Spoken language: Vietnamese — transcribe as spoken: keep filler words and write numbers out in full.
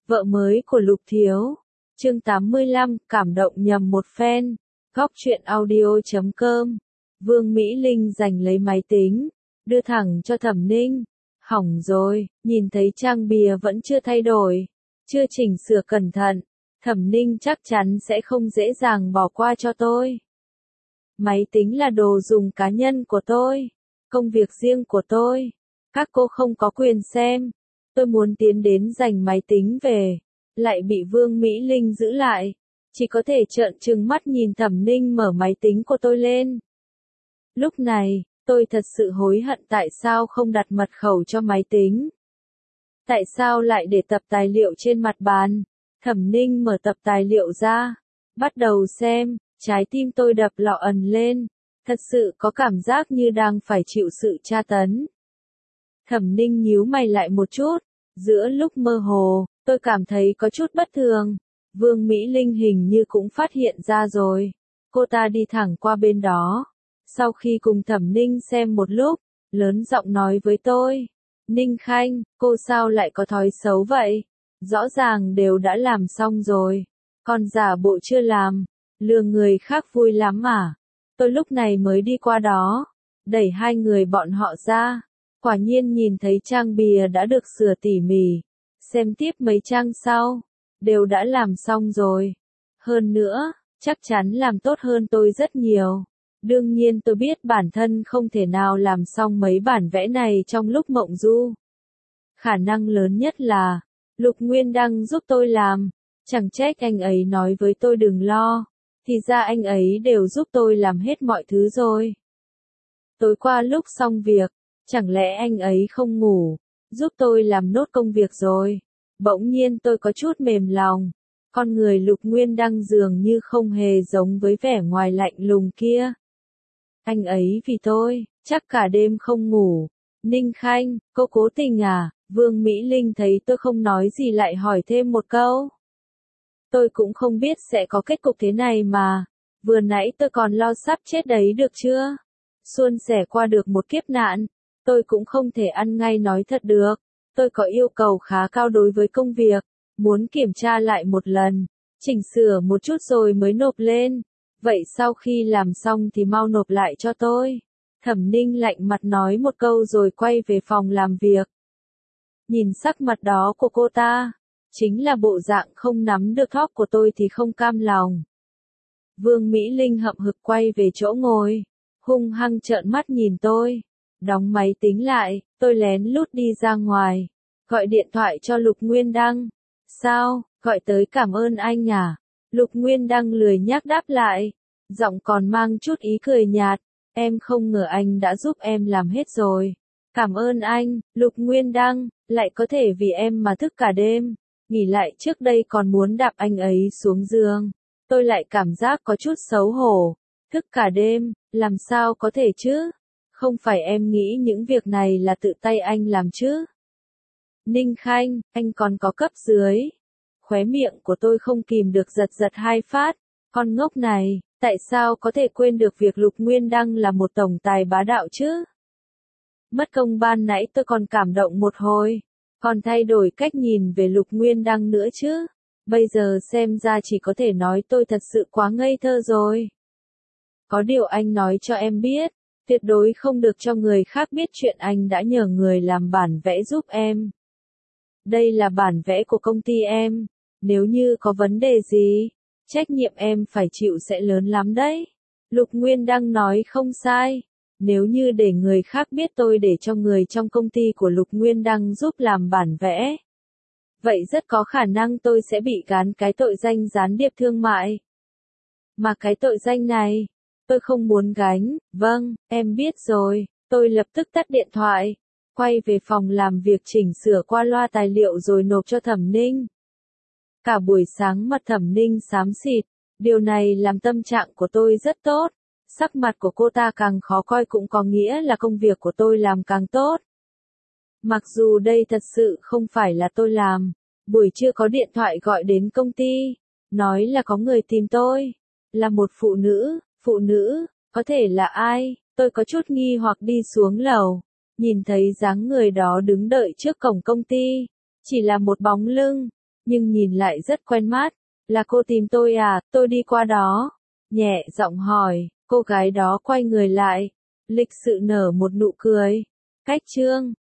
Vợ mới của Lục Thiếu. Chương tám mươi lăm, cảm động nhầm một phen. Góc truyện audio chấm com. Vương Mỹ Linh giành lấy máy tính, đưa thẳng cho Thẩm Ninh. Hỏng rồi, nhìn thấy trang bìa vẫn chưa thay đổi, chưa chỉnh sửa cẩn thận, Thẩm Ninh chắc chắn sẽ không dễ dàng bỏ qua cho tôi. Máy tính là đồ dùng cá nhân của tôi, công việc riêng của tôi. Các cô không có quyền xem. Tôi muốn tiến đến giành máy tính về, lại bị Vương Mỹ Linh giữ lại. Chỉ có thể trợn trừng mắt nhìn Thẩm Ninh mở máy tính của tôi lên. Lúc này, tôi thật sự hối hận tại sao không đặt mật khẩu cho máy tính. Tại sao lại để tập tài liệu trên mặt bàn? Thẩm Ninh mở tập tài liệu ra, bắt đầu xem, trái tim tôi đập lọ ẩn lên. Thật sự có cảm giác như đang phải chịu sự tra tấn. Thẩm Ninh nhíu mày lại một chút, giữa lúc mơ hồ, tôi cảm thấy có chút bất thường. Vương Mỹ Linh hình như cũng phát hiện ra rồi. Cô ta đi thẳng qua bên đó. Sau khi cùng Thẩm Ninh xem một lúc, lớn giọng nói với tôi. Ninh Khanh, cô sao lại có thói xấu vậy? Rõ ràng đều đã làm xong rồi. Còn giả bộ chưa làm. Lừa người khác vui lắm à? Tôi lúc này mới đi qua đó. Đẩy hai người bọn họ ra. Quả nhiên nhìn thấy trang bìa đã được sửa tỉ mỉ. Xem tiếp mấy trang sau. Đều đã làm xong rồi. Hơn nữa, chắc chắn làm tốt hơn tôi rất nhiều. Đương nhiên tôi biết bản thân không thể nào làm xong mấy bản vẽ này trong lúc mộng du. Khả năng lớn nhất là, Lục Nguyên Đăng giúp tôi làm. Chẳng trách anh ấy nói với tôi đừng lo. Thì ra anh ấy đều giúp tôi làm hết mọi thứ rồi. Tối qua lúc xong việc, chẳng lẽ anh ấy không ngủ, giúp tôi làm nốt công việc rồi. Bỗng nhiên tôi có chút mềm lòng. Con người Lục Nguyên Đăng dường như không hề giống với vẻ ngoài lạnh lùng kia. Anh ấy vì tôi, chắc cả đêm không ngủ. Ninh Khanh, cô cố tình à? Vương Mỹ Linh thấy tôi không nói gì lại hỏi thêm một câu. Tôi cũng không biết sẽ có kết cục thế này mà. Vừa nãy tôi còn lo sắp chết đấy được chưa? Suôn sẻ qua được một kiếp nạn. Tôi cũng không thể ăn ngay nói thật được. Tôi có yêu cầu khá cao đối với công việc. Muốn kiểm tra lại một lần. Chỉnh sửa một chút rồi mới nộp lên. Vậy sau khi làm xong thì mau nộp lại cho tôi. Thẩm Ninh lạnh mặt nói một câu rồi quay về phòng làm việc. Nhìn sắc mặt đó của cô ta. Chính là bộ dạng không nắm được thóp của tôi thì không cam lòng. Vương Mỹ Linh hậm hực quay về chỗ ngồi. Hung hăng trợn mắt nhìn tôi. Đóng máy tính lại, tôi lén lút đi ra ngoài. Gọi điện thoại cho Lục Nguyên Đăng. Sao, gọi tới cảm ơn anh à? Lục Nguyên Đăng lười nhác đáp lại. Giọng còn mang chút ý cười nhạt. Em không ngờ anh đã giúp em làm hết rồi. Cảm ơn anh, Lục Nguyên Đăng, lại có thể vì em mà thức cả đêm. Nghỉ lại trước đây còn muốn đạp anh ấy xuống giường. Tôi lại cảm giác có chút xấu hổ. Thức cả đêm, làm sao có thể chứ? Không phải em nghĩ những việc này là tự tay anh làm chứ? Ninh Khanh, anh còn có cấp dưới. Khóe miệng của tôi không kìm được giật giật hai phát. Con ngốc này, tại sao có thể quên được việc Lục Nguyên Đăng là một tổng tài bá đạo chứ? Mất công ban nãy tôi còn cảm động một hồi. Còn thay đổi cách nhìn về Lục Nguyên Đăng nữa chứ. Bây giờ xem ra chỉ có thể nói tôi thật sự quá ngây thơ rồi. Có điều anh nói cho em biết. Tuyệt đối không được cho người khác biết chuyện anh đã nhờ người làm bản vẽ giúp em. Đây là bản vẽ của công ty em. Nếu như có vấn đề gì, trách nhiệm em phải chịu sẽ lớn lắm đấy. Lục Nguyên Đăng nói không sai. Nếu như để người khác biết tôi để cho người trong công ty của Lục Nguyên Đăng giúp làm bản vẽ, vậy rất có khả năng tôi sẽ bị gán cái tội danh gián điệp thương mại. Mà cái tội danh này, tôi không muốn gánh. Vâng, em biết rồi. Tôi lập tức tắt điện thoại, quay về phòng làm việc chỉnh sửa qua loa tài liệu rồi nộp cho Thẩm Ninh. Cả buổi sáng mặt Thẩm Ninh xám xịt, điều này làm tâm trạng của tôi rất tốt. Sắc mặt của cô ta càng khó coi cũng có nghĩa là công việc của tôi làm càng tốt. Mặc dù đây thật sự không phải là tôi làm. Buổi trưa có điện thoại gọi đến công ty, nói là có người tìm tôi. Là một phụ nữ. Phụ nữ, có thể là ai? Tôi có chút nghi hoặc đi xuống lầu. Nhìn thấy dáng người đó đứng đợi trước cổng công ty. Chỉ là một bóng lưng. nhưng nhìn lại rất quen mắt. Là cô tìm tôi à, tôi đi qua đó. Nhẹ giọng hỏi, cô gái đó quay người lại. Lịch sự nở một nụ cười. Cách Trương.